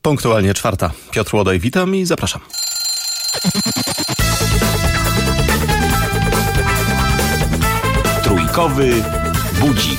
Punktualnie 4. Piotr Łodaj, witam i zapraszam. Trójkowy budzik.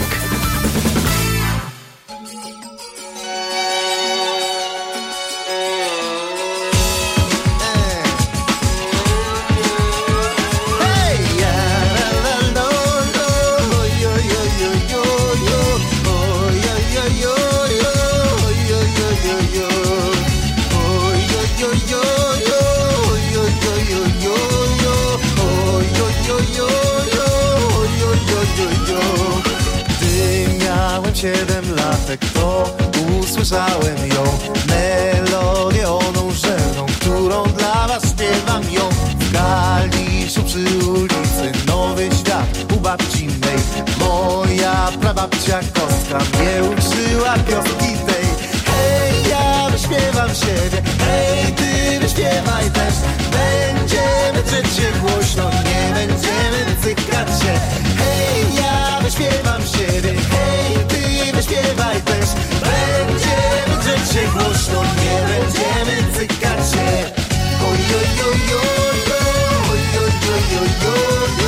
Gdy miałem 7 latek, to usłyszałem ją, melodię oną rzewną, którą dla was śpiewam ją. W Kaliszu przy ulicy Nowy Świat u babci mej, moja prababcia Kostka mnie uczyła piosenki tej. Hej, ja wyśpiewam siebie, hej, ty wyśpiewaj też. Będziemy drzeć się głośno, nie będziemy cykać się. Hej, ja wyśpiewam siebie, hej, ty wyśpiewaj też. Będziemy drzeć się głośno, nie będziemy cykać się. Oj, oj, oj, oj, oj, oj, oj, oj, oj,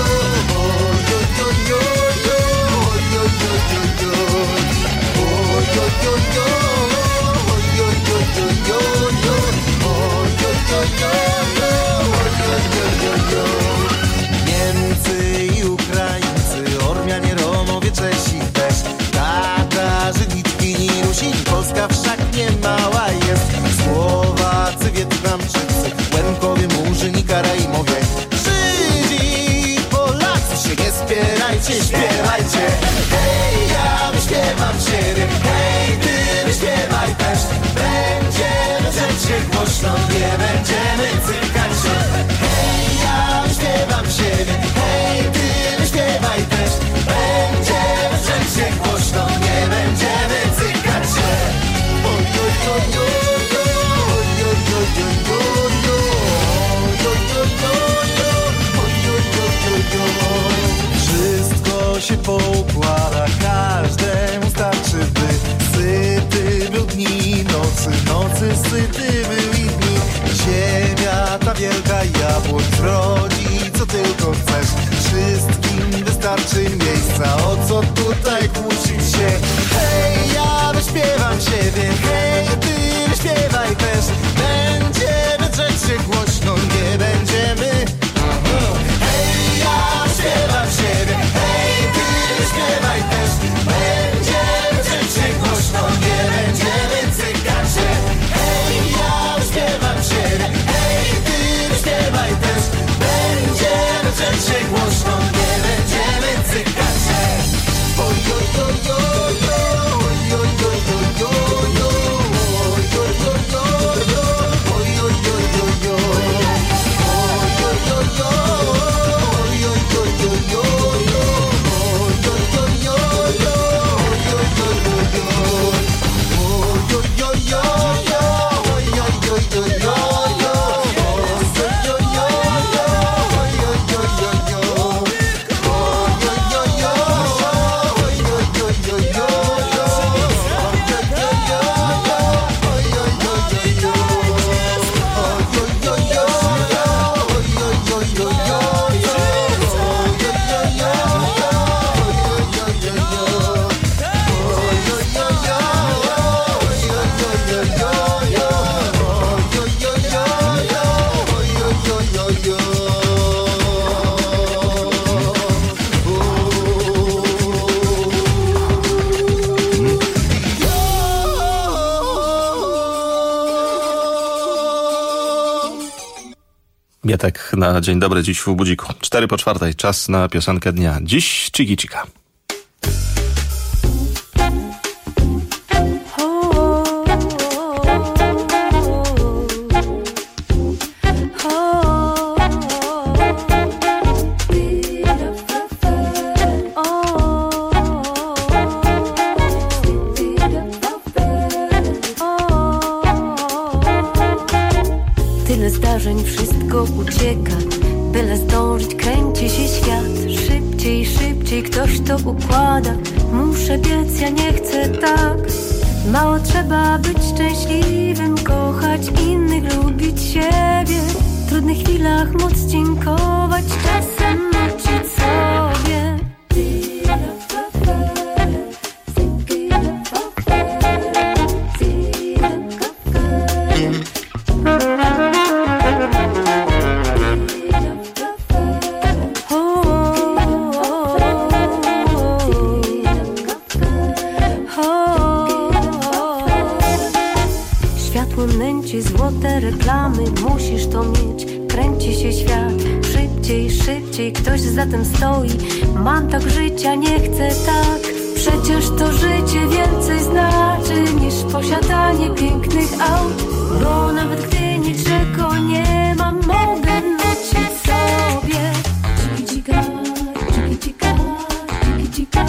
Niemcy i Ukraińcy, Ormianie, Romowie, Czesi też, Tatarzy, Litwini, Rusini, Polska wszak nie mała jest. Słowacy, Wietnamczycy, Łemkowie, Murzyni, Karaimowie, Żydzi, Polacy, się nie spierajcie, śpiewajcie. Hej, ja wyśpiewam siebie, hej, ty wyśpiewaj też. Będziemy drzeć się głośno, nie będziemy cykać się. Hej, ja wyśpiewam siebie, hej, ty wyśpiewaj też. Będziemy drzeć się głośno, nie będziemy cykać się. Oj, oj, oj, oj, oj, oj, oj, oj, oj, wszystko się poukłada, każdemu starczy, by syty był dni, nocy syty był i dni. Ziemia ta wielka jabłoń rodzi co tylko chcesz, wszystkim wystarczy miejsca, o co tutaj kłócić się. Hej, ja wyśpiewam siebie, hej, ty wyśpiewaj też. Będziemy drzeć się głośno, nie będziemy. Hej, ja wyśpiewam siebie, hej, ty wyśpiewaj też. Będziemy drzeć się głośno, nie będziemy cykać się. Hej, ja wyśpiewam siebie, hej, ty wyśpiewaj też. Będziemy drzeć się głośno, nie będziemy cykać się. Oj, oj, oj, oj, oj, oj, oj, oj, oj, Mietek na dzień dobry dziś w budziku. 3:04, czas na piosenkę dnia. Dziś Chiki Chika. Tyle zdarzeń, wszystko ucieka, byle zdążyć, kręci się świat. Szybciej, szybciej, ktoś to układa. Muszę biec, ja nie chcę tak. Mało trzeba być szczęśliwym. ulicach móc dziękować, czasem nucić sobie. Nęci złote reklamy, musisz to mieć. Kręci się świat, szybciej, szybciej, ktoś za tym stoi. Mam tak życia, nie chcę tak. Przecież to życie więcej znaczy niż posiadanie pięknych aut. Bo nawet gdy niczego nie mam, mogę nucić sobie. Dzika, dzika, dzika, dzika,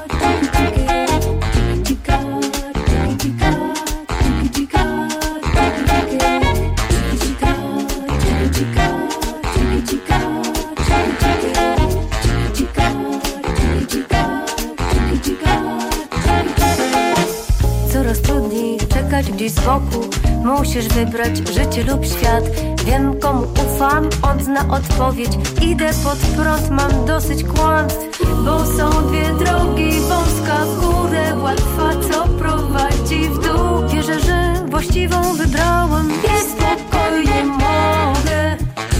coraz trudniej czekać gdzieś z boku. Musisz wybrać życie lub świat. Wiem komu ufam, on zna odpowiedź. Idę pod prąd, mam dosyć kłamstw. Bo są dwie drogi, wąska w górę, łatwa co prowadzi w dół. Wierzę, że właściwą wybrałam i spokojnie mogę.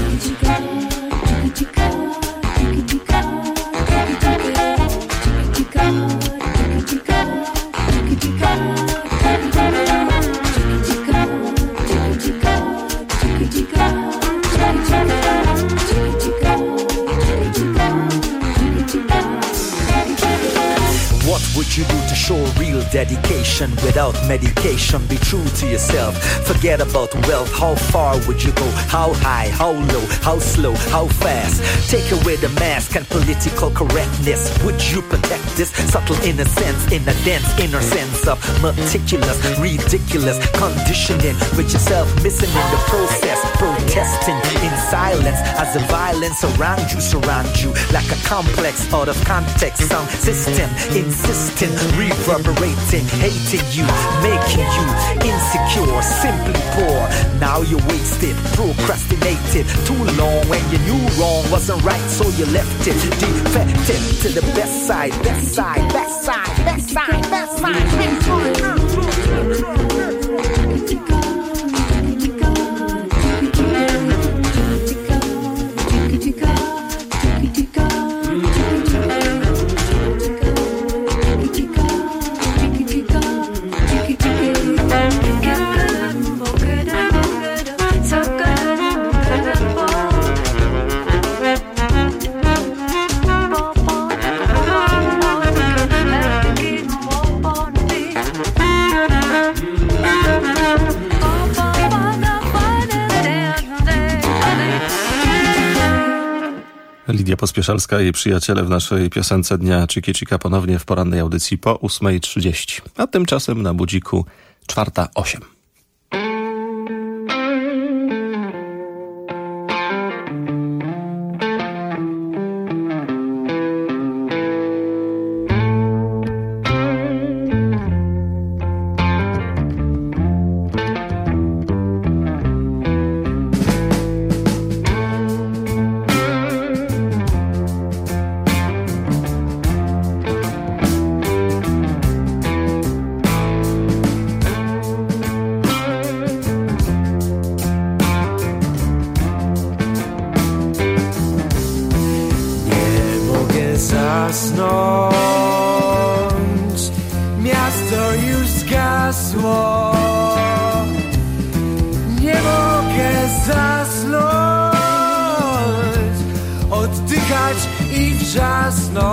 What would you do to show real dedication without medication? Be true to yourself, forget about wealth. How far would you go? How high, how low, how slow, how fast? Take away the mask and political correctness. Would you protect this subtle innocence in a dense inner sense of meticulous, ridiculous conditioning with yourself missing in the process? Protesting in silence as the violence around you like a complex out of context sound system. Insisting, reverberating, hating you, making you insecure, simply poor. Now you're wasted, procrastinated too long when you knew wrong wasn't right, so you left it. Defected to the best side, best side, best side, best side, best side. Lidia Pospieszalska i jej przyjaciele w naszej piosence dnia Chiki Chika ponownie w porannej audycji po 8:30. A tymczasem na budziku 4:08. Miasto już zgasło. Nie mogę zasnąć, oddychać i wrzasnąć.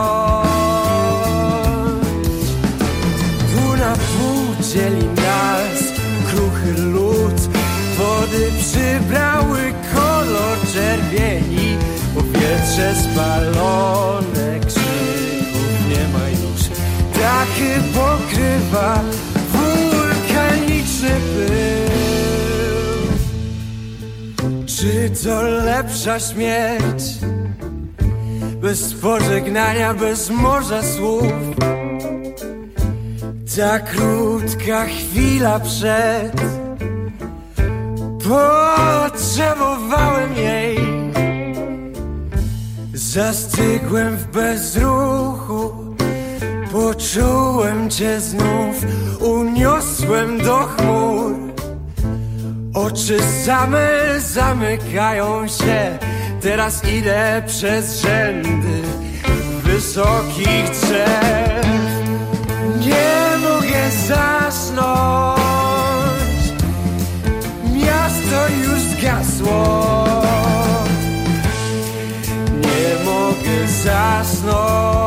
Pół na pół dzieli nas kruchy lód. Wody przybrały kolor czerwieni. Powietrze spalone, krzyków nie ma już. Dachy pokrywa wulkaniczny pył. Czy to lepsza śmierć? Bez pożegnania, bez morza słów. Ta krótka chwila przed. Potrzebowałem jej. Zastygłem w bezruchu, poczułem cię znów, uniosłem do chmur. Oczy same zamykają się, teraz idę przez rzędy wysokich drzew. Nie mogę zasnąć, miasto już zgasło. Nie mogę zasnąć,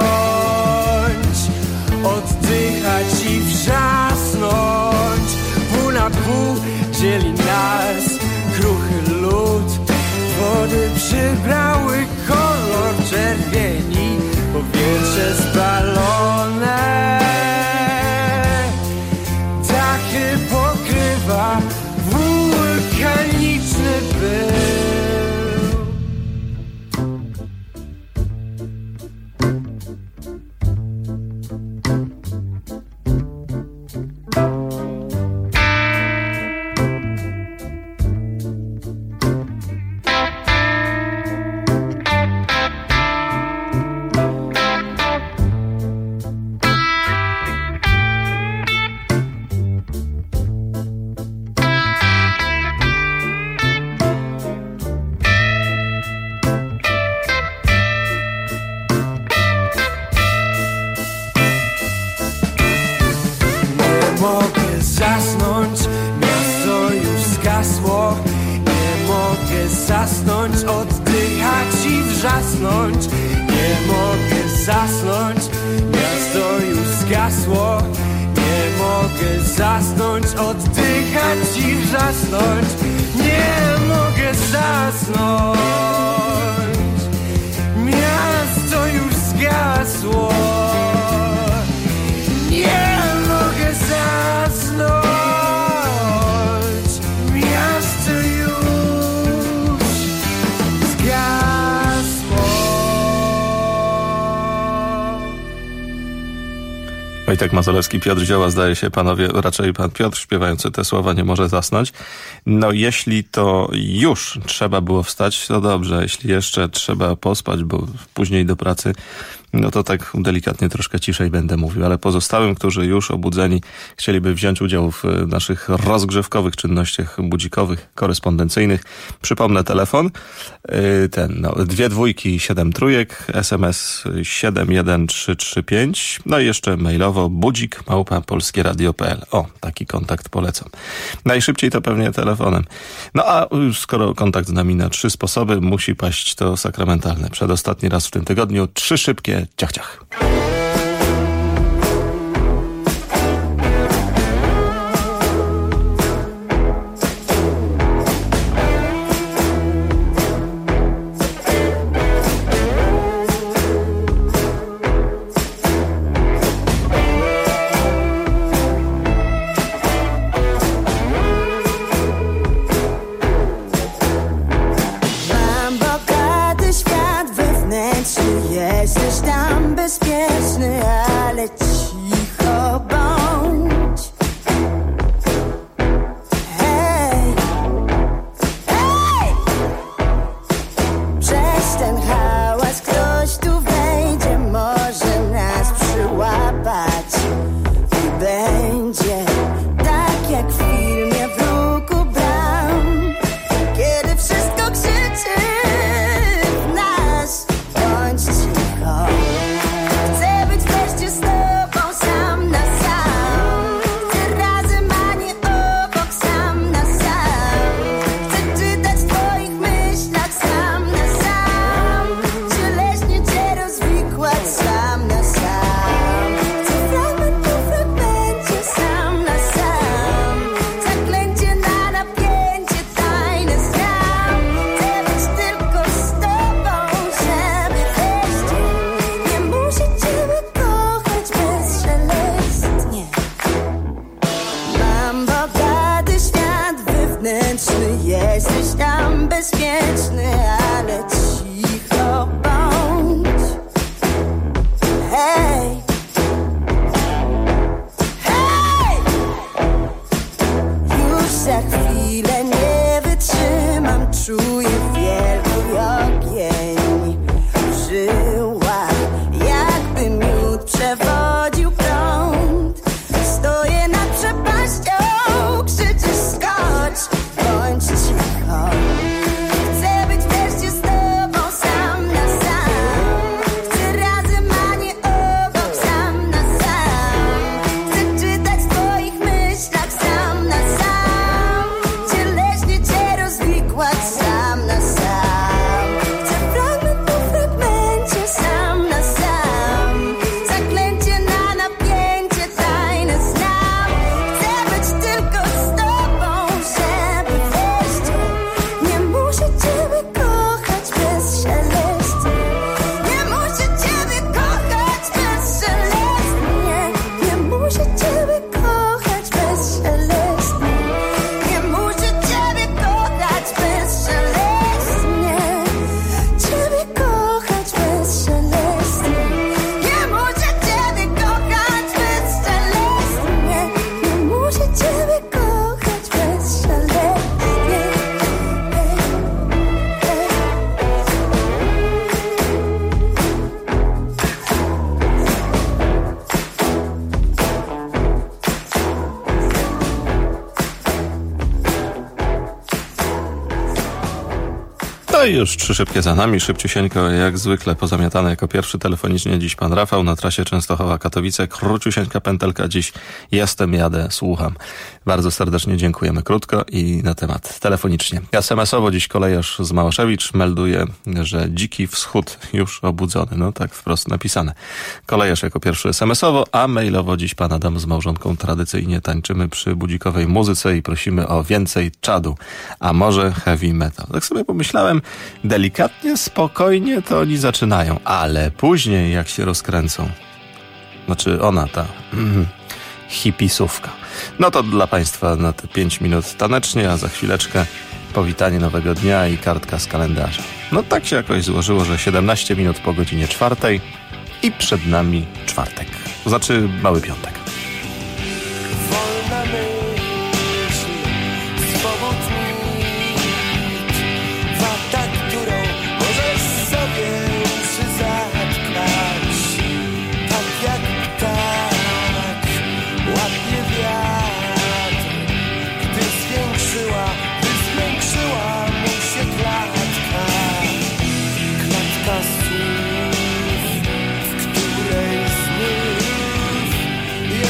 oddychać i wrzasnąć. Pół na pół dzieli nas kruchy lód. Wody przybrały kolor czerwieni, powietrze spalone. Dachy pokrywa wulkaniczny pył. Nie mogę zasnąć, miasto już zgasło. Nie mogę zasnąć, oddychać i wrzasnąć. Nie mogę zasnąć, miasto już zgasło. Nie mogę zasnąć, miasto już zgasło. Wojtek Mazolewski, Piotr Zioła, zdaje się, panowie, raczej pan Piotr śpiewający te słowa nie może zasnąć. No jeśli to już trzeba było wstać, to dobrze. Jeśli jeszcze trzeba pospać, bo później do pracy, no to tak delikatnie troszkę ciszej będę mówił, ale pozostałym, którzy już obudzeni chcieliby wziąć udział w naszych rozgrzewkowych czynnościach budzikowych, korespondencyjnych, przypomnę telefon, 2 dwójki 7 trójek, SMS 71335, no i jeszcze mailowo budzik@polskieradio.pl. O, taki kontakt polecam. Najszybciej to pewnie telefonem. No a skoro kontakt z nami na 3 sposoby, musi paść to sakramentalne. Przedostatni raz w tym tygodniu 3 szybkie ciach, ciach. Jesteś tam bezpieczny, ale cicho bądź. Hej, hej! Przez ten hałas ktoś tu wejdzie, może nas przyłapać. I będzie tak jak w filmie Wróg u bram, kiedy wszystko krzyczy w nas. Bądź cicho. Chcę być wreszcie z tobą sam na sam. Chcę razem, a nie obok, sam na sam. Chcę czytać w twoich myślach sam na sam. Cieleśnie cię rozwikłać sam na sam. Chcę fragment po fragmencie sam na sam. Zaklęcie na napięcie tajne znam. Chcę być tylko z tobą, żeby wreszcie nie muszę ciebie kochać bezszelestnie. Mam bogaty świat wewnętrzny, jesteś tam bezpieczny, ale cicho bądź. Hej, hej! Już za chwilę nie wytrzymam, czuję wielki ogień w No i już 3 szybkie za nami, szybciusieńko, jak zwykle pozamiatane jako pierwszy telefonicznie dziś pan Rafał na trasie Częstochowa-Katowice, króciusieńka pętelka dziś, jestem, jadę, słucham. Bardzo serdecznie dziękujemy, krótko i na temat telefonicznie. SMS-owo dziś kolejarz z Małoszewicz melduje, że Dziki Wschód już obudzony, no tak wprost napisane. Kolejarz jako pierwszy SMS-owo, a mailowo dziś pan Adam z małżonką tradycyjnie tańczymy przy budzikowej muzyce i prosimy o więcej czadu, a może heavy metal. Tak sobie pomyślałem, delikatnie, spokojnie to oni zaczynają, ale później jak się rozkręcą, znaczy ona, ta hipisówka. No to dla państwa na te 5 minut tanecznie, a za chwileczkę powitanie nowego dnia i kartka z kalendarza. No tak się jakoś złożyło, że 17 minut po godzinie 4 i przed nami czwartek, znaczy mały piątek. Wolna myśl, swobód mit, wata, którą możesz sobie uszy zatkać. Tak jak tak łapie wiatr, gdy zwiększyła mu się klatka. Klatka słów, w której znów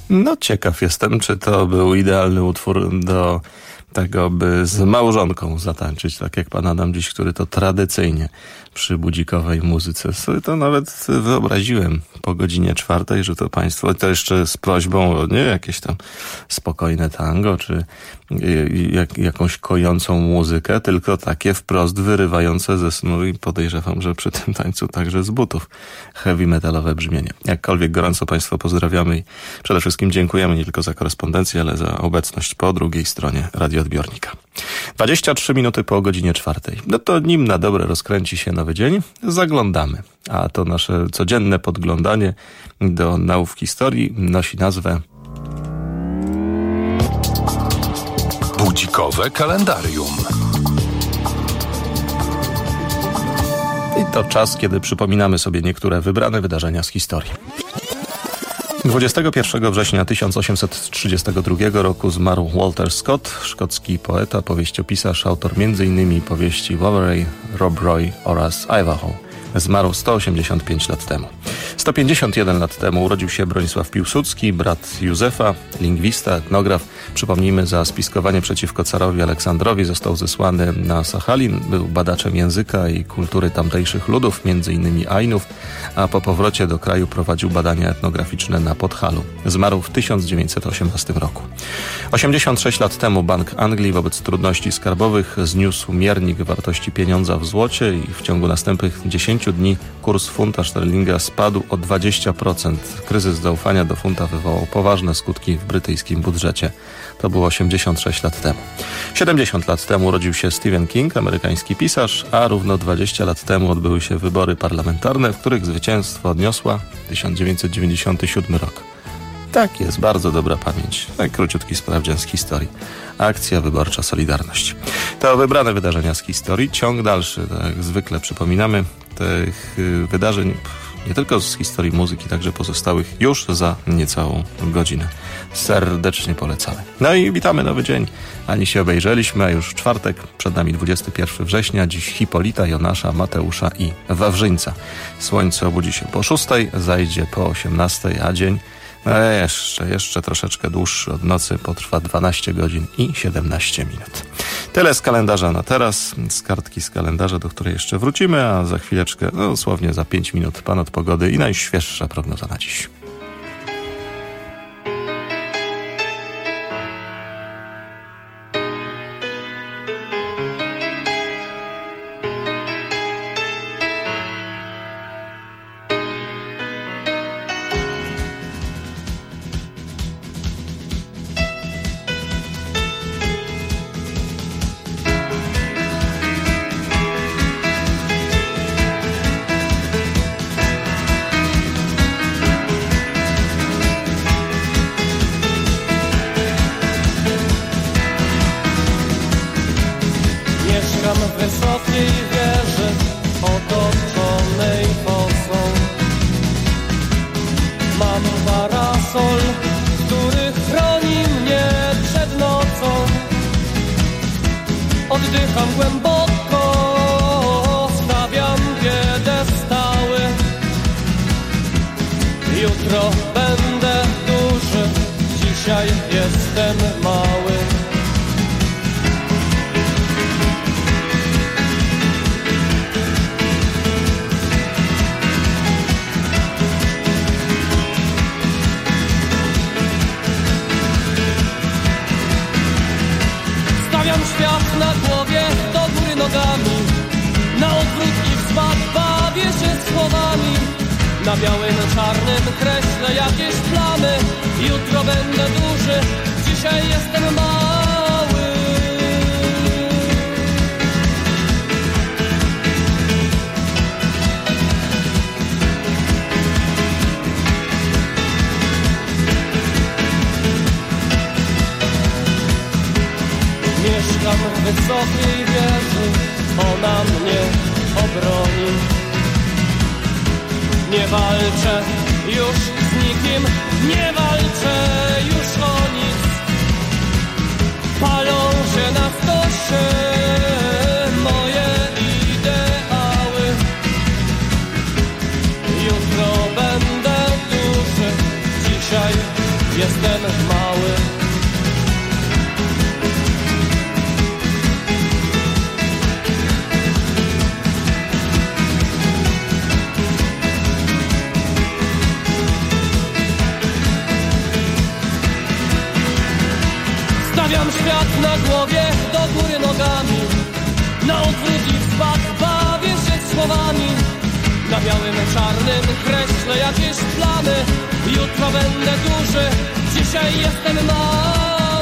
No ciekaw jestem, czy to był idealny utwór do tego, by z małżonką zatańczyć, tak jak pan Adam dziś, który to tradycyjnie przy budzikowej muzyce. Sobie to nawet wyobraziłem po godzinie 4, że to państwo, to jeszcze z prośbą o nie jakieś tam spokojne tango, czy jakąś kojącą muzykę, tylko takie wprost wyrywające ze snu i podejrzewam, że przy tym tańcu także z butów heavy metalowe brzmienie. Jakkolwiek gorąco państwa pozdrawiamy i przede wszystkim dziękujemy nie tylko za korespondencję, ale za obecność po drugiej stronie radioodbiornika. 23 minuty po godzinie 4. No to nim na dobre rozkręci się nowy dzień, zaglądamy. A to nasze codzienne podglądanie do nauk historii nosi nazwę Budzikowe kalendarium. I to czas, kiedy przypominamy sobie niektóre wybrane wydarzenia z historii. 21 września 1832 roku zmarł Walter Scott, szkocki poeta, powieściopisarz, autor m.in. powieści Wolverine, Rob Roy oraz Ivanhoe. Zmarł 185 lat temu. 151 lat temu urodził się Bronisław Piłsudski, brat Józefa, lingwista, etnograf. Przypomnijmy, za spiskowanie przeciwko carowi Aleksandrowi został zesłany na Sachalin. Był badaczem języka i kultury tamtejszych ludów, m.in. Ainów, a po powrocie do kraju prowadził badania etnograficzne na Podhalu. Zmarł w 1918 roku. 86 lat temu Bank Anglii wobec trudności skarbowych zniósł miernik wartości pieniądza w złocie i w ciągu następnych 10 dni kurs funta szterlinga spadł o 20%. Kryzys zaufania do funta wywołał poważne skutki w brytyjskim budżecie. To było 86 lat temu. 70 lat temu urodził się Stephen King, amerykański pisarz, a równo 20 lat temu odbyły się wybory parlamentarne, w których zwycięstwo odniosła 1997 rok. Tak jest, bardzo dobra pamięć. Tak króciutki sprawdzian z historii. Akcja wyborcza Solidarność. To wybrane wydarzenia z historii. Ciąg dalszy, tak jak zwykle przypominamy, tych wydarzeń nie tylko z historii muzyki, także pozostałych już za niecałą godzinę. Serdecznie polecamy. No i witamy nowy dzień. Ani się obejrzeliśmy, a już czwartek, przed nami 21 września, dziś Hipolita, Jonasza, Mateusza i Wawrzyńca. Słońce obudzi się po 6, zajdzie po 18, a dzień jeszcze troszeczkę dłuższy od nocy, potrwa 12 godzin i 17 minut. Tyle z kalendarza na teraz, z kartki z kalendarza, do której jeszcze wrócimy, a za chwileczkę, dosłownie za 5 minut, pan od pogody i najświeższa prognoza na dziś. Oddycham głęboko, stawiam piedestały. Jutro będę duży, dzisiaj jestem mały. Stawiam świat na głowie, do góry nogami, na odwrót i wzpad bawię się słowami. Na białym, czarnym kreślę jakieś plamy. Jutro będę duży, dzisiaj jestem mały. Mieszkam w wysokiej wieży, ona mnie obroni. Nie walczę już z nikim, nie walczę już o nic. Palą się na stosie moje ideały. Jutro będę duży, dzisiaj jestem białym, czarnym kreślę jakieś plany. Jutro będę duży, dzisiaj jestem mały.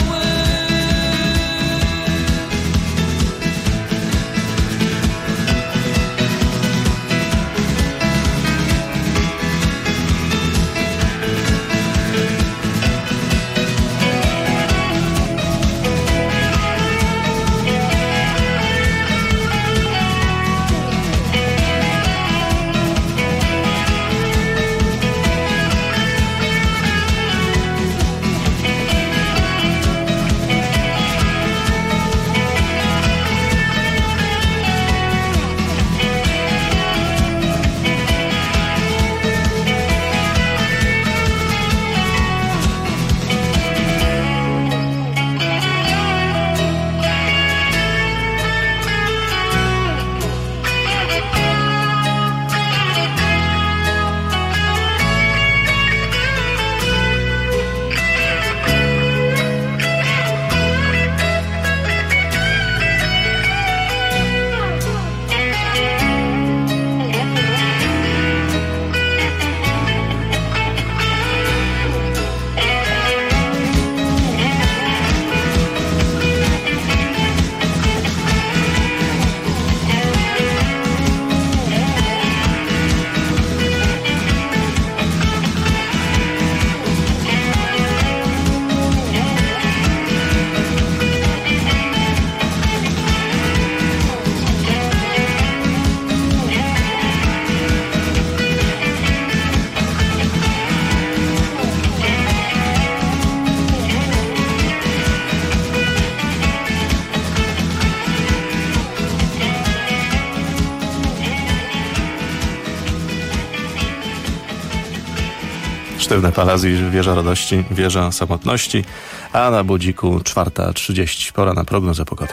Sztywne Palazji, Wieża Radości, Wieża Samotności, a na budziku 4:30. Pora na prognozę pogody.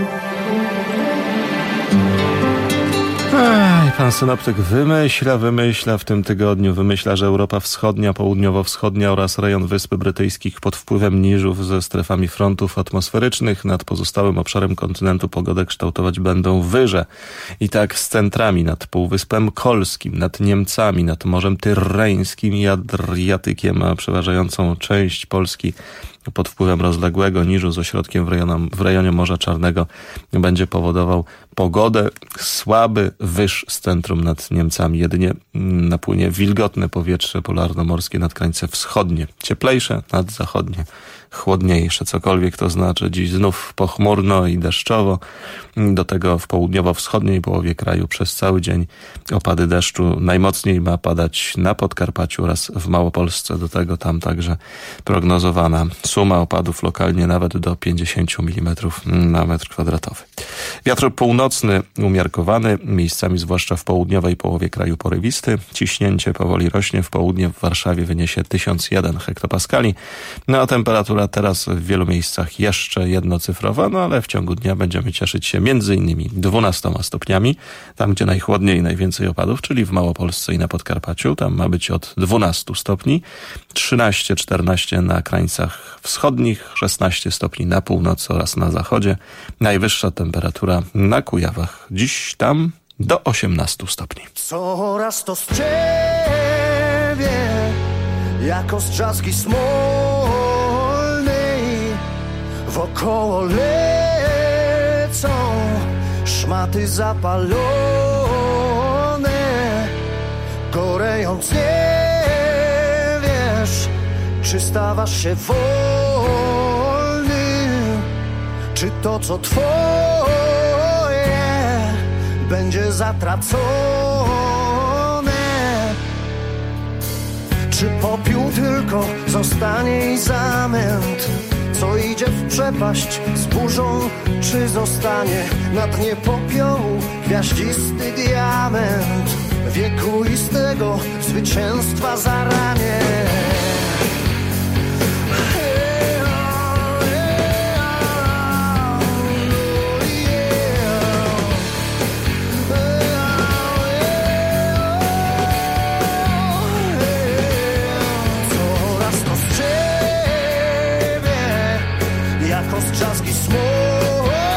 Pan synoptyk wymyśla w tym tygodniu, że Europa Wschodnia, Południowo-Wschodnia oraz rejon Wysp Brytyjskich pod wpływem niżów ze strefami frontów atmosferycznych nad pozostałym obszarem kontynentu pogodę kształtować będą wyże. I tak z centrami nad Półwyspem Kolskim, nad Niemcami, nad Morzem Tyrreńskim i Adriatykiem, a przeważającą część Polski pod wpływem rozległego niżu z ośrodkiem w rejonie Morza Czarnego będzie powodował pogodę. Słaby wyż z centrum nad Niemcami. Jedynie napłynie wilgotne powietrze polarnomorskie nad krańce wschodnie. Cieplejsze nad zachodnie. Chłodniejsze, cokolwiek to znaczy. Dziś znów pochmurno i deszczowo. Do tego w południowo-wschodniej połowie kraju przez cały dzień opady deszczu. Najmocniej ma padać na Podkarpaciu oraz w Małopolsce. Do tego tam także prognozowana suma opadów lokalnie nawet do 50 mm na metr kwadratowy. Wiatr północny umiarkowany, miejscami zwłaszcza w południowej połowie kraju porywisty. Ciśnięcie powoli rośnie, w południe w Warszawie wyniesie 1001 hektopaskali. No a temperatura teraz w wielu miejscach jeszcze jednocyfrowa, no ale w ciągu dnia będziemy cieszyć się między innymi 12 stopniami, tam gdzie najchłodniej i najwięcej opadów, czyli w Małopolsce i na Podkarpaciu. Tam ma być od 12 stopni, 13-14 na krańcach wschodnich, 16 stopni na północy oraz na zachodzie. Najwyższa temperatura na Kujawach. Dziś tam do 18 stopni. Coraz to z ciebie, jako z trzaski smolnej, wokoło lecą szmaty zapalone, gorejąc nie wiesz, czy stawasz się wolny, czy to co twoje będzie zatracone, czy popiół tylko zostanie i zamęt, co idzie w przepaść z burzą, czy zostanie na dnie popiołu gwiaździsty diament wiekuistego zwycięstwa zaranie. Z trzaski smolnej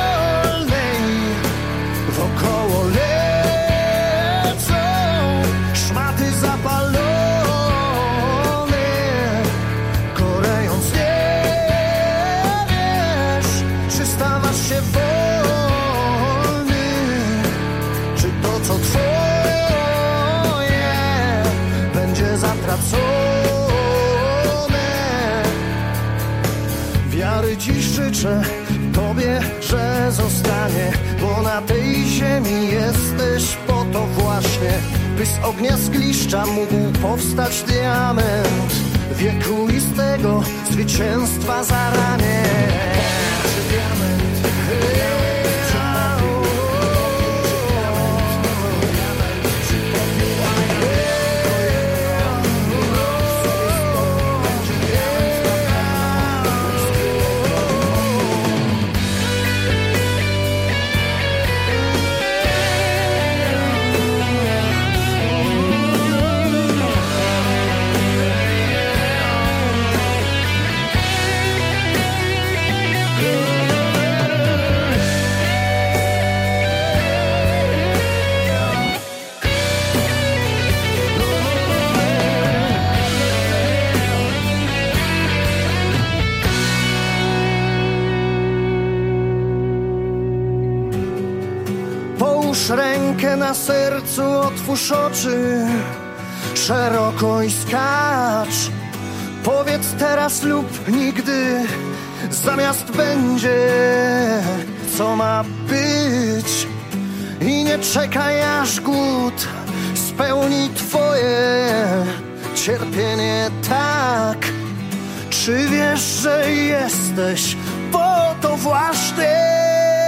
wokoło lecą życzę Tobie, że zostanie, bo na tej ziemi jesteś po to właśnie, by z ognia zgliszcza mógł powstać diament wiekuistego zwycięstwa zaranie. Rękę na sercu, otwórz oczy szeroko i skacz. Powiedz teraz lub nigdy, zamiast będzie, co ma być. I nie czekaj, aż głód spełni twoje cierpienie tak. Czy wiesz, że jesteś po to właśnie?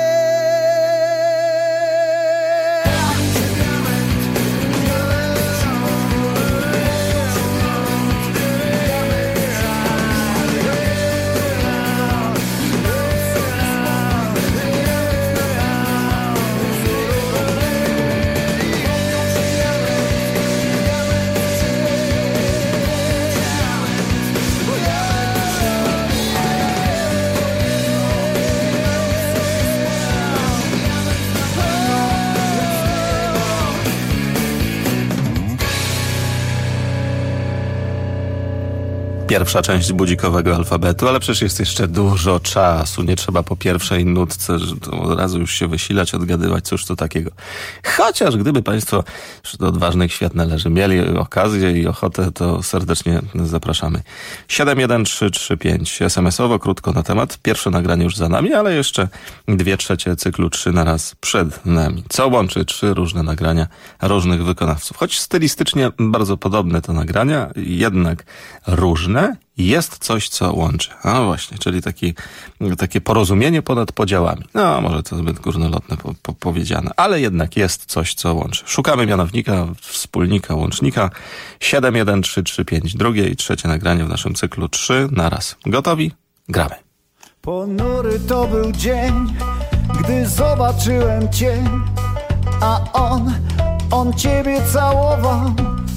Pierwsza część budzikowego alfabetu, ale przecież jest jeszcze dużo czasu. Nie trzeba po pierwszej nutce od razu już się wysilać, odgadywać, cóż to takiego. Chociaż gdyby Państwo wśród odważnych świat należy mieli okazję i ochotę, to serdecznie zapraszamy. 71335 SMS-owo, krótko na temat. Pierwsze nagranie już za nami, ale jeszcze 2/3 cyklu 3 na raz przed nami. Co łączy 3 różne nagrania różnych wykonawców. Choć stylistycznie bardzo podobne te nagrania, jednak różne. Jest coś, co łączy. A właśnie, czyli takie porozumienie ponad podziałami. No, może to zbyt górnolotne powiedziane, ale jednak jest coś, co łączy. Szukamy mianownika, wspólnika, łącznika. 71335, drugie i trzecie nagranie w naszym cyklu 3 na raz. Gotowi? Gramy. Ponury to był dzień, gdy zobaczyłem cię, a on ciebie całował.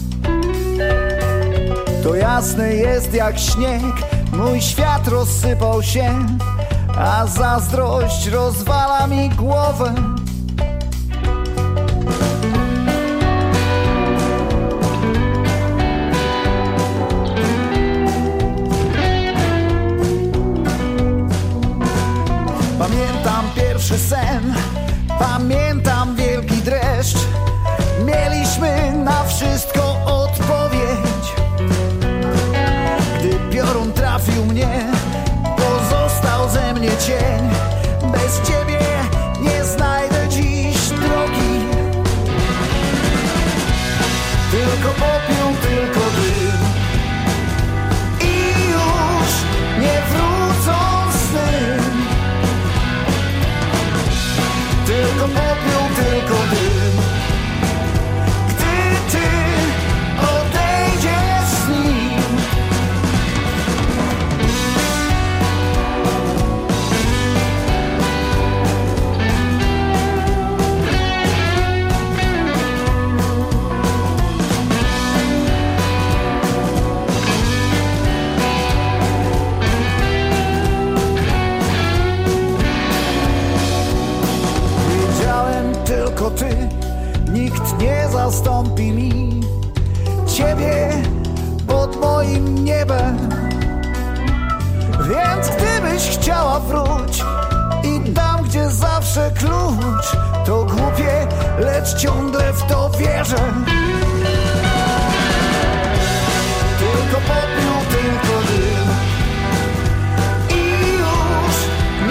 To jasne jest jak śnieg, mój świat rozsypał się, a zazdrość rozwala mi głowę. Pamiętam pierwszy sen, pamiętam wielki dreszcz. Mieliśmy na wszystko odpowiedź. Piorun trafił mnie, pozostał ze mnie cień. Bez ciebie nie znajdę dziś drogi. Tylko popiół, tylko dym i już nie wrócą sny. Tylko popiół, tylko dym. Gdy ty odejdziesz z nim. Tylko ty, nikt nie zastąpi mi ciebie pod moim niebem. Więc gdybyś chciała wróć i tam, gdzie zawsze klucz, to głupie, lecz ciągle w to wierzę. Tylko popiół, tylko dym i już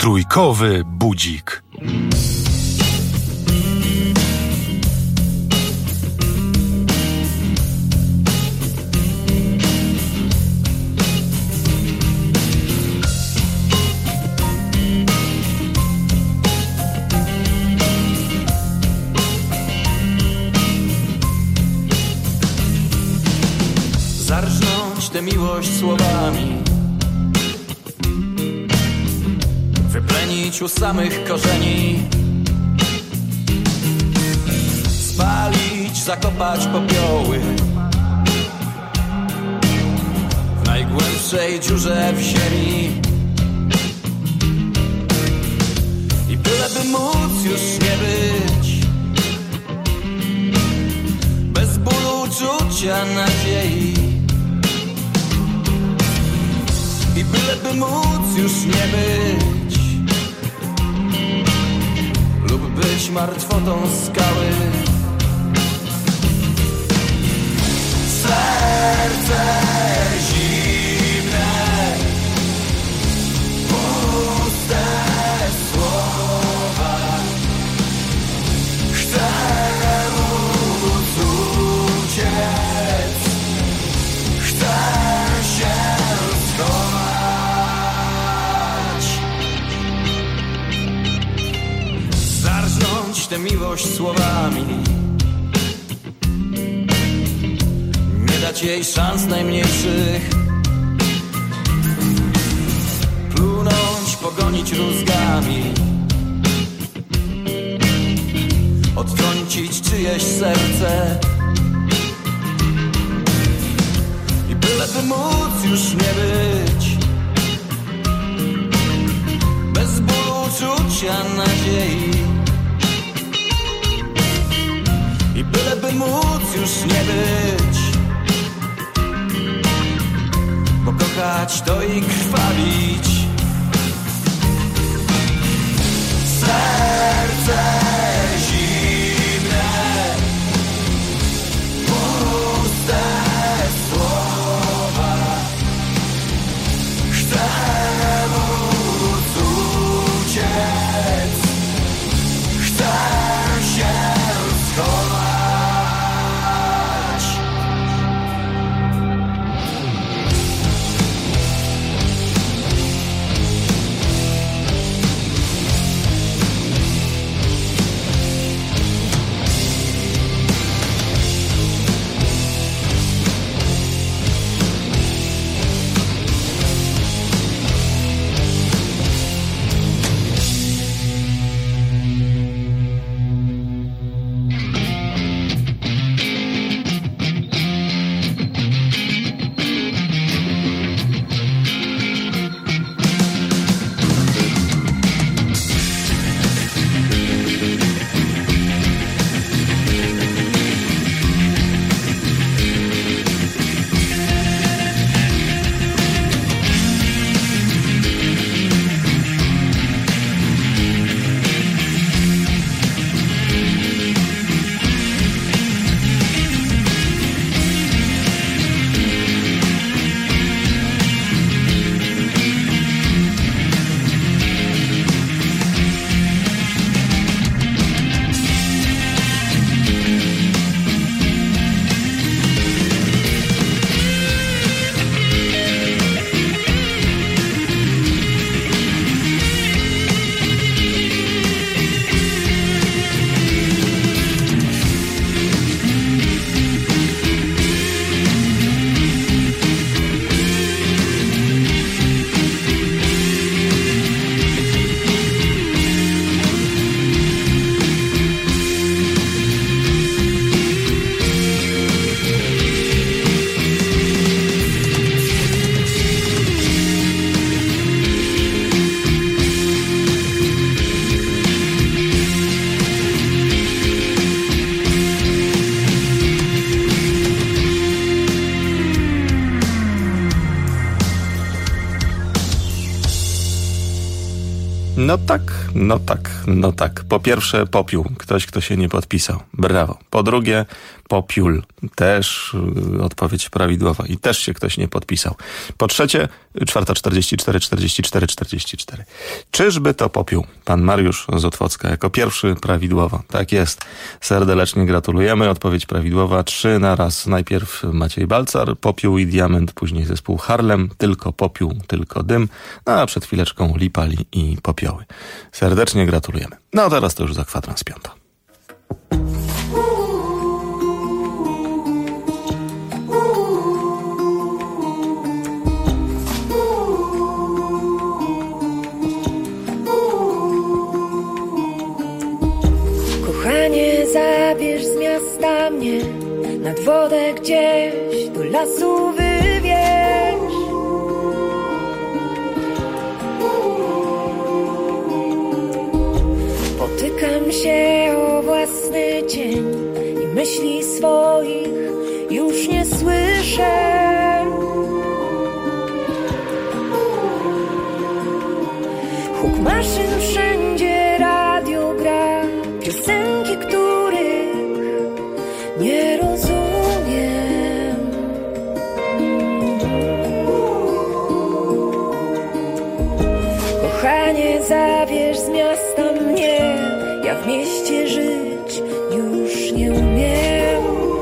Trójkowy budzik. Zarżnąć tę miłość słowami, wyplenić u samych korzeni, spalić, zakopać popioły w najgłębszej dziurze w ziemi. I byleby móc już nie być bez bólu, uczucia, nadziei. I byleby móc już nie być lub być martwotą skały. Serce zimne, puste słowa. Chcę móc uciec, chcę się schować. Zarżnąć tę miłość słowami, nie dać jej szans najmniejszych, plunąć, pogonić rózgami, odtrącić czyjeś serce. I byleby móc już nie być bez bólu, uczucia, nadziei. I byleby móc już nie być, bo kochać to i krwawić. Serce zimne, puste słowa. Chcę móc uciec, chcę się schować. No tak. Po pierwsze popiół. Ktoś, kto się nie podpisał. Brawo. Po drugie popiól. Też odpowiedź prawidłowa. I też się ktoś nie podpisał. Po trzecie 4:44. Czyżby to popiół? Pan Mariusz z Otwocka jako pierwszy prawidłowo. Tak jest. Serdecznie gratulujemy. Odpowiedź prawidłowa. 3 na raz. Najpierw Maciej Balcar, Popiół i Diament, później zespół Harlem, Tylko popiół, tylko dym, a przed chwileczką Lipali i Popioły. Serdecznie gratulujemy. No teraz to już za kwadrans 5. Kochanie, zabierz z miasta mnie nad wodę gdzieś, do lasu wywieź. Potykam się o własny cień i myśli swoich już nie słyszę. Huk maszyn wszędzie, radio gra, piosenki, których nie rozumiem. Kochanie, zabierz z miasta mnie, ja w mieście żyć już nie umiem.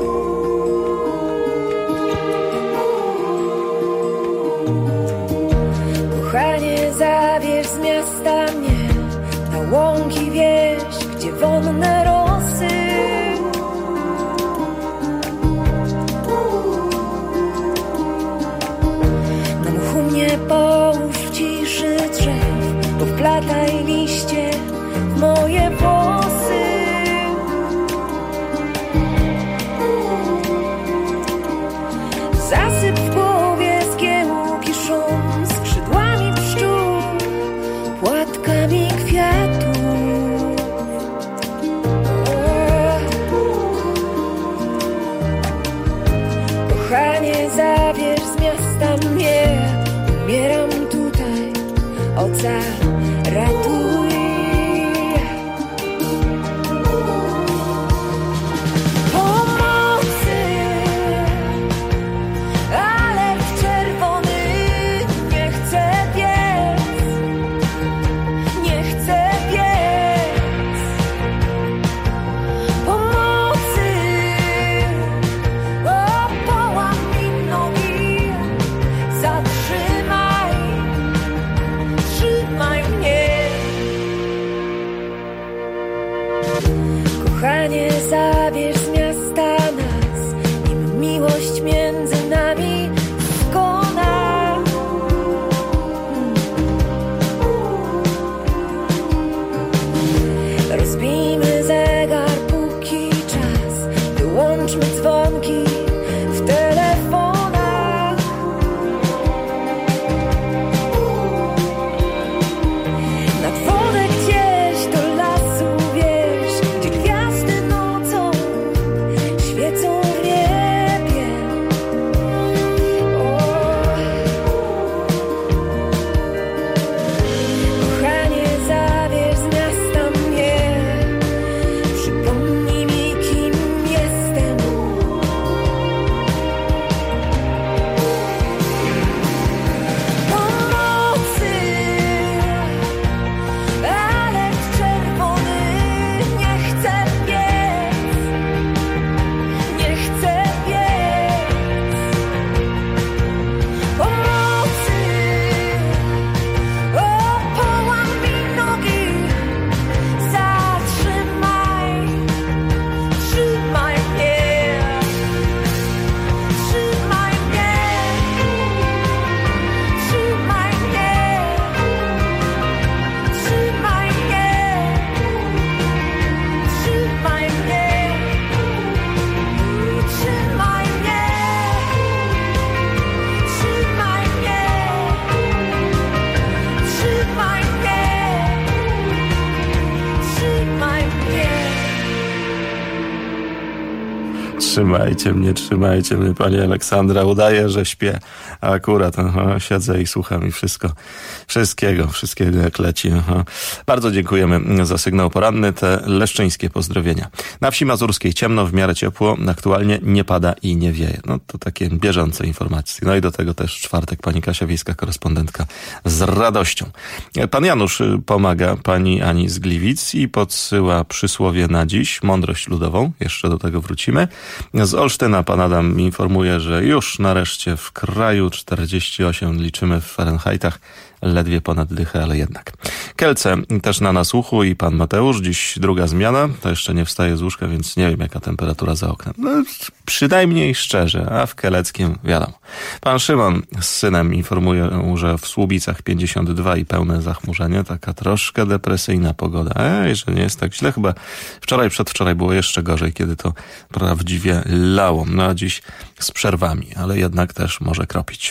Kochanie, zabierz z miasta mnie na łąki wieś, gdzie wonne rosy. Na mchu mnie połóż w ciszy drzew, powplataj liście w moje włosy. Zasyp w głowie zgiełki szum, skrzydłami pszczół, płatkami kwiatów. Kochanie, zabierz z miasta mnie, umieram tutaj, ocal ratuj. Pomocy, ale w czerwony nie chcę biec, nie chcę biec. Pomocy, o, połam mi nogi, zatrzymaj, trzymaj Trzymajcie mnie, pani Aleksandra. Udaje, że śpię, a akurat siedzę i słucham i wszystkiego jak leci. Bardzo dziękujemy za sygnał poranny, te leszczyńskie pozdrowienia. Na wsi mazurskiej ciemno, w miarę ciepło, aktualnie nie pada i nie wieje. No to takie bieżące informacje. No i do tego też czwartek pani Kasia Wiejska, korespondentka, z radością. Pan Janusz pomaga pani Ani z Gliwic i podsyła przysłowie na dziś, mądrość ludową, jeszcze do tego wrócimy. Z Olsztyna pan Adam informuje, że już nareszcie w kraju 48 liczymy w Fahrenheitach, ledwie ponad dychę, ale jednak. Kielce też na nasłuchu i pan Mateusz, dziś druga zmiana, to jeszcze nie wstaje z łóżka, więc nie wiem jaka temperatura za oknem. No, przynajmniej szczerze, a w Kieleckiem wiadomo. Pan Szymon z synem informuje, że w Słubicach 52 i pełne zachmurzenie, taka troszkę depresyjna pogoda. Że nie jest tak źle, chyba wczoraj, przedwczoraj było jeszcze gorzej, kiedy to prawdziwie lało. No a dziś z przerwami, ale jednak też może kropić.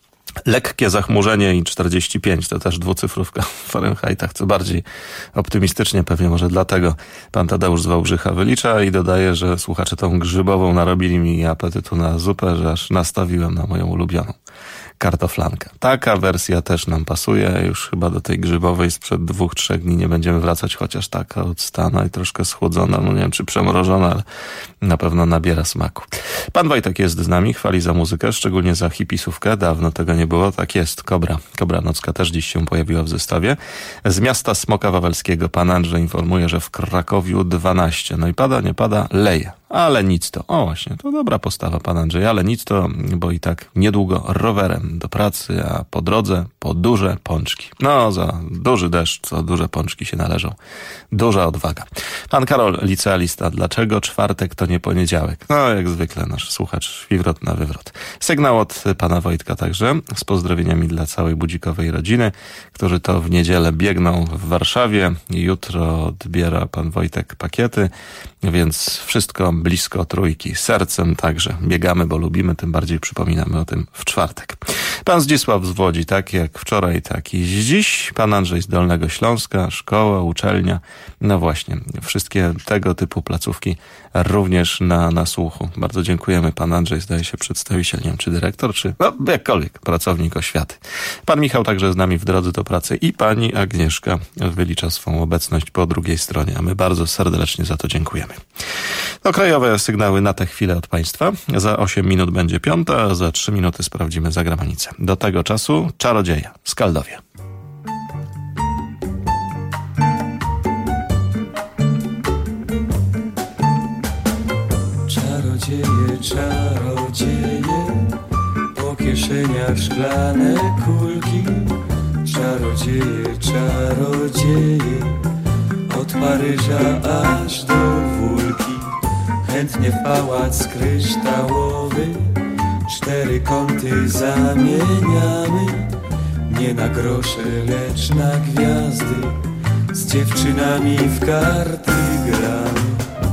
Lekkie zachmurzenie i 45, to też dwucyfrówka w Fahrenheitach, co bardziej optymistycznie, pewnie może dlatego pan Tadeusz z Wałbrzycha wylicza i dodaje, że słuchacze tą grzybową narobili mi apetytu na zupę, że aż nastawiłem na moją ulubioną kartoflankę. Taka wersja też nam pasuje, już chyba do tej grzybowej sprzed 2-3 dni nie będziemy wracać, chociaż taka odstana i troszkę schłodzona, no nie wiem czy przemrożona, ale na pewno nabiera smaku. Pan Wojtek jest z nami, chwali za muzykę, szczególnie za hipisówkę, dawno tego nie było, tak jest, Kobra Nocka też dziś się pojawiła w zestawie. Z miasta Smoka Wawelskiego pan Andrzej informuje, że w Krakowiu 12, no i pada, nie pada, leje. Ale nic to, właśnie, to dobra postawa pan Andrzej, ale nic to, bo i tak niedługo rowerem do pracy, a po drodze po duże pączki. No, za duży deszcz, co duże pączki się należą. Duża odwaga. Pan Karol, licealista, dlaczego czwartek to nie poniedziałek? No, jak zwykle nasz słuchacz wywrot na wywrot. Sygnał od pana Wojtka także, z pozdrowieniami dla całej budzikowej rodziny, którzy to w niedzielę biegną w Warszawie. Jutro odbiera pan Wojtek pakiety, więc wszystko blisko trójki. Sercem także biegamy, bo lubimy, tym bardziej przypominamy o tym w czwartek. Pan Zdzisław z Łodzi, tak jak wczoraj, tak i dziś. Pan Andrzej z Dolnego Śląska, szkoła, uczelnia. No właśnie, wszystkie tego typu placówki również na słuchu. Bardzo dziękujemy. Pan Andrzej zdaje się przedstawiciel, nie wiem czy dyrektor, czy jakkolwiek pracownik oświaty. Pan Michał także z nami w drodze do pracy i pani Agnieszka wylicza swą obecność po drugiej stronie, a my bardzo serdecznie za to dziękujemy. No, krajowe sygnały na tę chwilę od państwa. Za 8 minut będzie 5, a za 3 minuty sprawdzimy zagranicę. Do tego czasu Czarodzieja, Skaldowie. Czarodzieje, po kieszeniach szklane kulki. Czarodzieje, od Paryża aż do Wólki. Chętnie w pałac kryształowy 4 kąty zamieniamy. Nie na grosze, lecz na gwiazdy, z dziewczynami w karty gramy.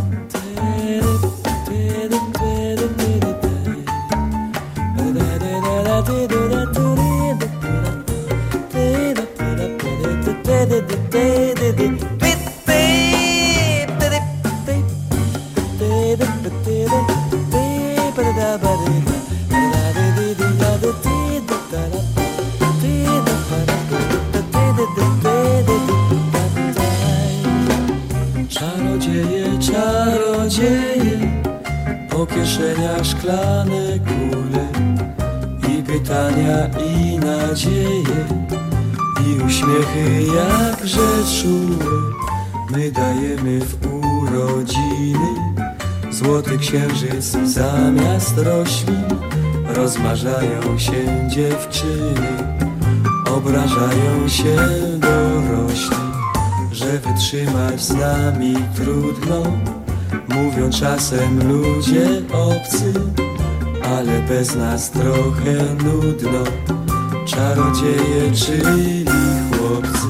Czarodzieje, po kieszeniach szklane kule i pytania i nadzieje i uśmiechy jakże czułe. My dajemy w urodziny złoty księżyc zamiast roślin. Rozmarzają się dziewczyny, obrażają się dorośli, że wytrzymać z nami trudno. Mówią czasem ludzie obcy, ale bez nas trochę nudno. Czarodzieje, czyli chłopcy.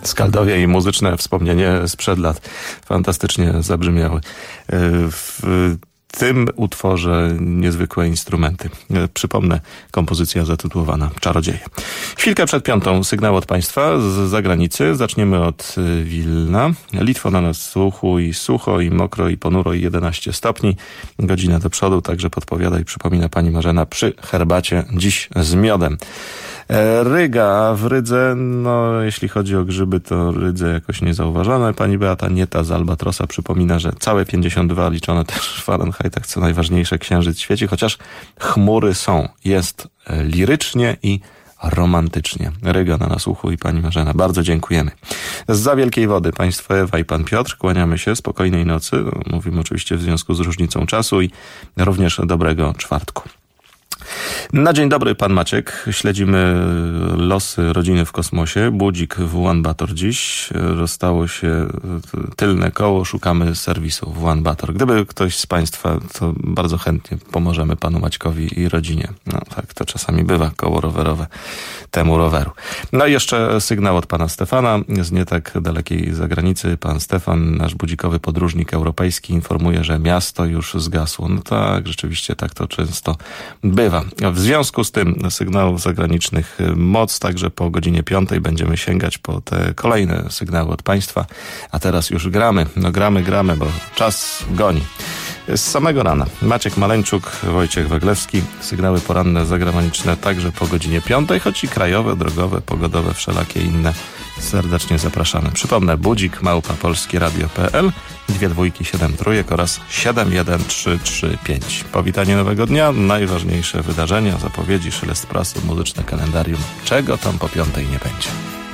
Skaldowie i muzyczne wspomnienie sprzed lat fantastycznie zabrzmiały. W tym utworze niezwykłe instrumenty. Przypomnę, kompozycja zatytułowana Czarodzieje. Chwilkę przed 5 sygnał od Państwa z zagranicy. Zaczniemy od Wilna. Litwo na nas słuchu i sucho i mokro i ponuro i 11 stopni. Godzina do przodu, także podpowiada i przypomina pani Marzena przy herbacie dziś z miodem. Ryga, w Rydze, no jeśli chodzi o grzyby, to Rydze jakoś niezauważone. Pani Beata Nieta z Albatrosa przypomina, że całe 52 liczone też w Fahrenheitach, co najważniejsze, księżyc świeci, chociaż chmury są. Jest lirycznie i romantycznie. Ryga na nasłuchu i pani Marzena. Bardzo dziękujemy. Zza Wielkiej Wody państwo Ewa i pan Piotr. Kłaniamy się. Spokojnej nocy. Mówimy oczywiście w związku z różnicą czasu i również dobrego czwartku. Na dzień dobry, pan Maciek. Śledzimy losy rodziny w kosmosie. Budzik w Ulaanbaatar dziś. Rozstało się tylne koło. Szukamy serwisu w Ulaanbaatar. Gdyby ktoś z państwa, to bardzo chętnie pomożemy panu Maćkowi i rodzinie. No tak, to czasami bywa, koło rowerowe temu roweru. No i jeszcze sygnał od pana Stefana z nie tak dalekiej zagranicy. Pan Stefan, nasz budzikowy podróżnik europejski, informuje, że miasto już zgasło. No tak, rzeczywiście tak to często bywa. W związku z tym sygnałów zagranicznych moc, także po godzinie 5 będziemy sięgać po te kolejne sygnały od państwa. A teraz już gramy. No gramy, bo czas goni. Z samego rana Maciek Maleńczuk, Wojciech Waglewski. Sygnały poranne zagraniczne także po godzinie 5, choć i krajowe, drogowe, pogodowe, wszelakie inne. Serdecznie zapraszamy. Przypomnę, budzik @polskieradio.pl, 2 2 7 3 oraz 71335. Powitanie nowego dnia, najważniejsze wydarzenia, zapowiedzi, szelest prasy, muzyczne kalendarium. Czego tam po 5 nie będzie?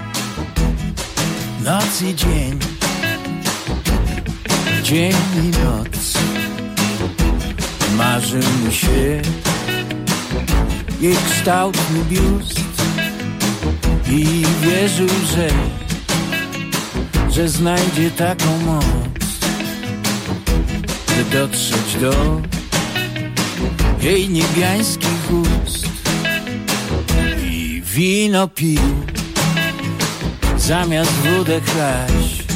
Noc i dzień, dzień i noc. Marzył mi się jej kształtny biust i wierzył, że znajdzie taką moc, by dotrzeć do jej niebiańskich ust. I wino pił zamiast wódek chlać.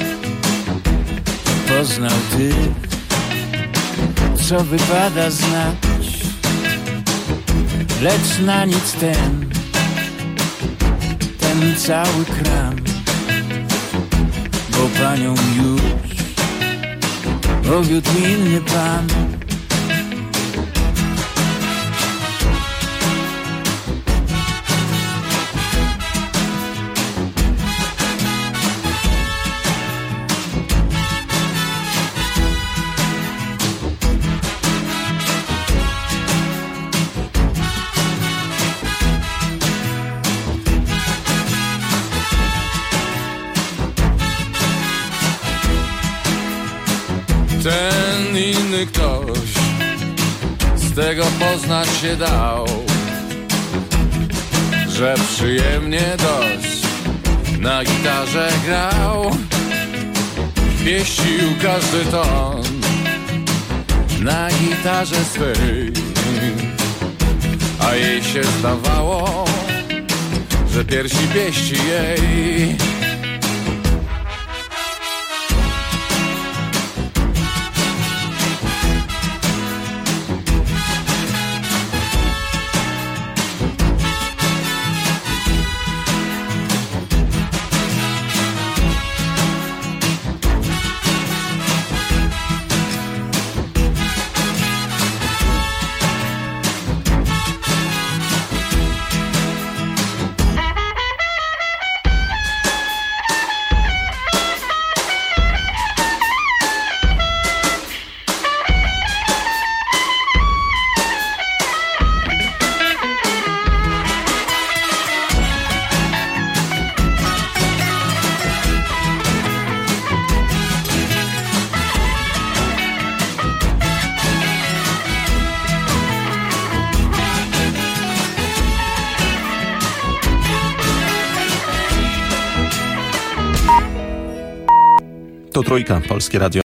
Poznał tych, co wypada znać, lecz na nic ten cały kram, bo panią już powiódł inny pan. Ten inny ktoś z tego poznać się dał, że przyjemnie dość na gitarze grał, pieścił każdy ton na gitarze swej, a jej się zdawało, że piersi pieści jej. To Trójka, Polskie Radio.